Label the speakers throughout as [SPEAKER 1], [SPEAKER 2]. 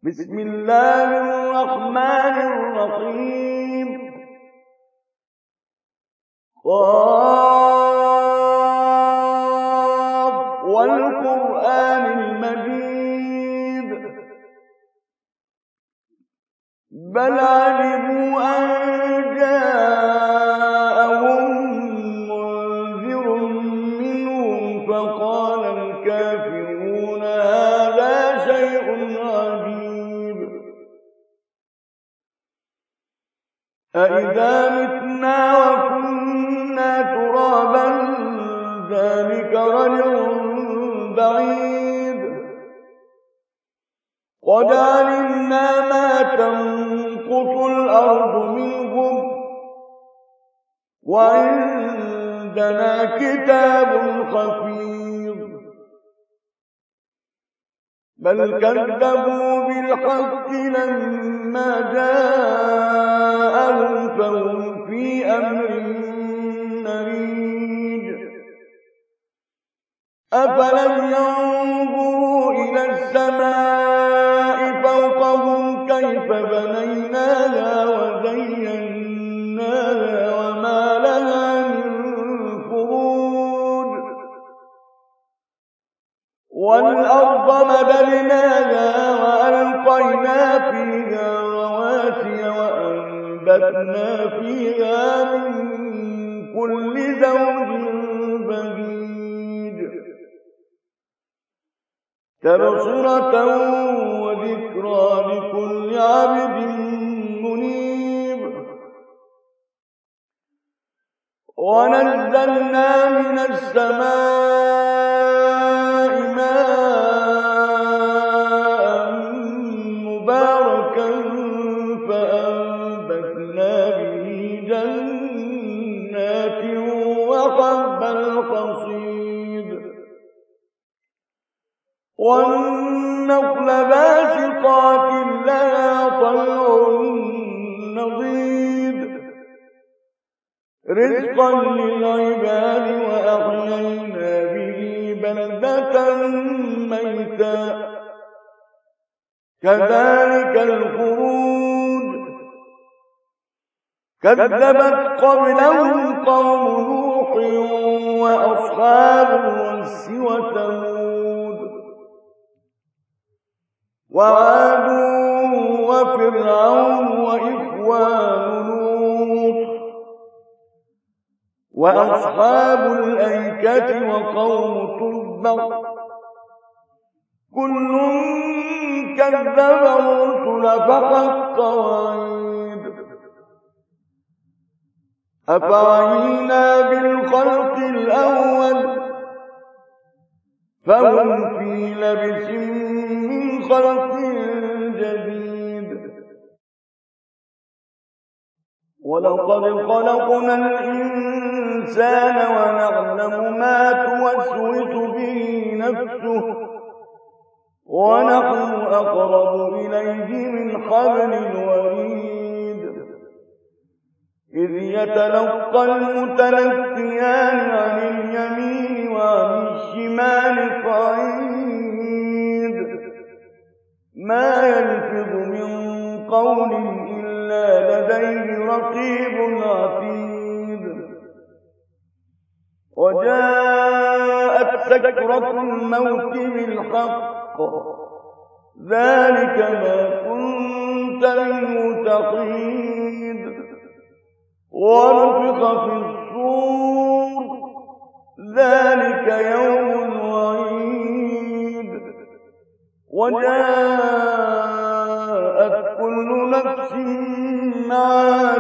[SPEAKER 1] بسم الله الرحمن الرحيم. قاف والقرآن المجيد بل عجبوا أن جاءهم منذر منهم فقال الكافرون هذا شيء عجيب أإذا متنا وكنا ترابا ذلك رجع بعيد قد علمنا ما تنقص الأرض منهم وعندنا كتاب حفيظ بل كذبوا بالحق لما جاءهم فهم في أمر مريج أفلم ينظروا إلى السماء فوقهم كيف بنيناها وزيناها وما لها من فروج والأرض مددناها وألقينا فيها رواسي وأنبتنا فيها من كل زوج بهيج تبصرة وذكرى لكل عبد منيب ونزلنا من السماء ماء مباركا فأنبتنا به جنات وحب الحصيد والنخل باسقات لها طلع نضيد رزقا للعباد وأحيينا به بلدة ميتا كذلك الخروج كذبت قبلهم قوم نوح وأصحاب الرس وثمود وعاد وفرعون وإخوان لوط وأصحاب الأيكة وقوم تبع كل كذب الرسل فحق وعيد أفعينا بالخلق الأول فهم في لبس من خلق جديد ولقد خلقنا الإنسان ونعلم ما توسوس به نفسه ونحن أقرب إليه من حبل الوريد إذ يتلقى المتلقيان عن اليمين وعن الشمال قعيد ما يلفظ من قول إلا لديه رقيب عتيد وجاءت سكرة الموت بالحق ذلك ما كنت منه تحيد ونفخ في الصور ذلك يوم الوعيد وجاءت كل نفس معها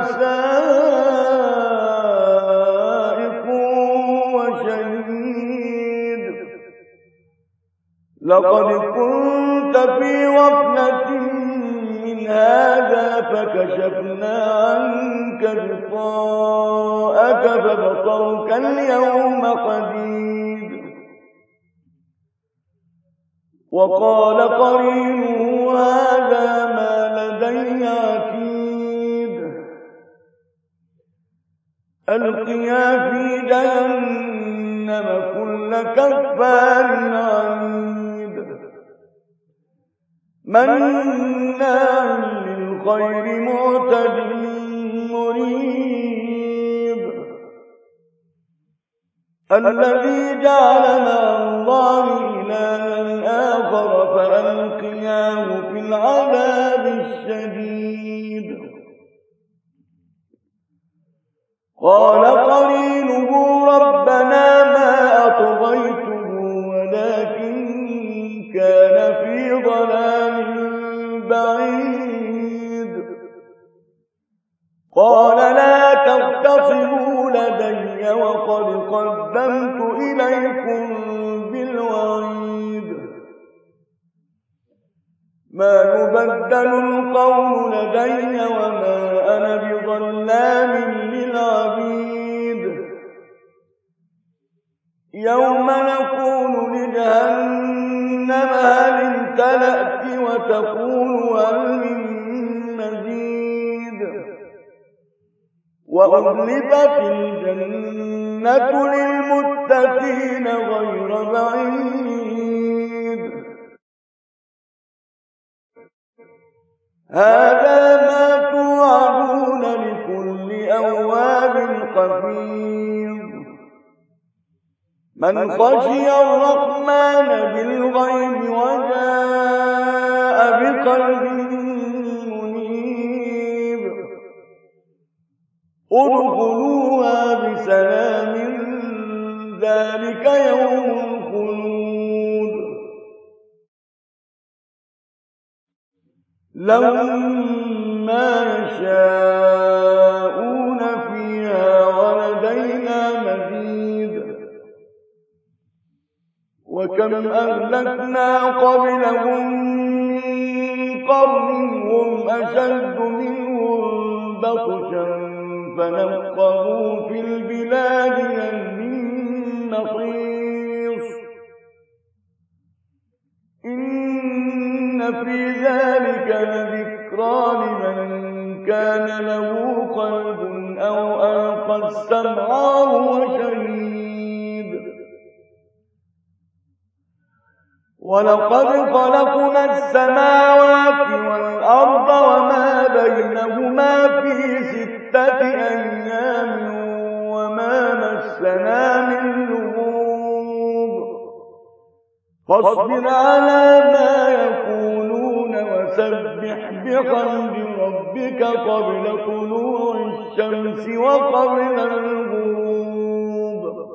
[SPEAKER 1] سائق وشهيد لقد كنت في غفلة من هذا فكشفنا عنك غطاءك فبصرك اليوم حديد وقال قرينه هذا ما لدي عتيد ألقيا في جهنم كل كفار عنيد مناع للخير معتد مريب الذي جعل مع الله إلها آخر فألقياه في العذاب الشديد قال قرينه ربنا ما أطغيته ولكن كان في ضلال بعيد قال لا تختصموا لدي وقد قدمت إليكم بالوعيد ما يبدل القول لدي وما أنا بظلام للعبيد يوم نقول لجهنم هل امتلأت وتقول هل من مزيد وأزلفت الجنة للمتقين غير بعيد هذا ما توعدون لكل أواب حفيظ من خشي الرحمن بالغيب وجاء بقلب منيب ادخلوها بسلام ذلك يوم الخلود لهم ما يشاءون فيها ولدينا مزيد وكم أهلكنا قبلهم من قرن هم أشد منهم بطشا فنقبوا في البلاد هل من محيص إن في ذلك لذكرى لمن كان له قلب أو ألقى السمع وهو شهيد ولقد خلقنا السماوات والأرض وما بينهما في 6 أيام وما مسنا من لغوب فاصبر على ما يقولون وسبح بحمد ربك قبل طلوع الشمس وقبل الغروب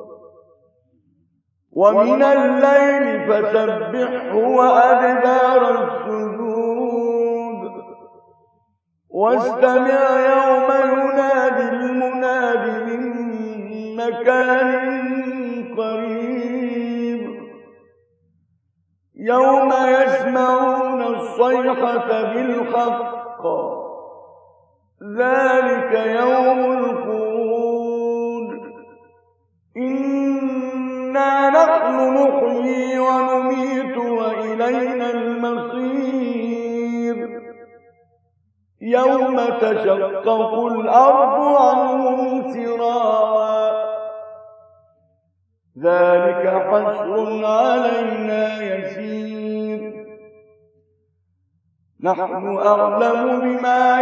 [SPEAKER 1] ومن الليل فسبحه وأدبار السجود واستمع يوم ينادي المناد من مكان قريب يوم يسمعون الصيحة بالحق ذلك يوم الخلود إنا نحن نحيي ونميت وإلينا المصير يوم تشقق الأرض عنهم سراعا ذلك حشر علينا يسير نحن أعلم بما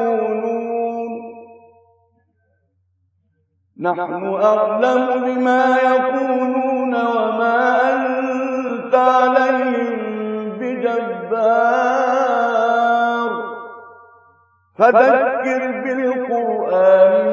[SPEAKER 1] يقولون وما أنت عليهم بجبار فذكر بالقرآن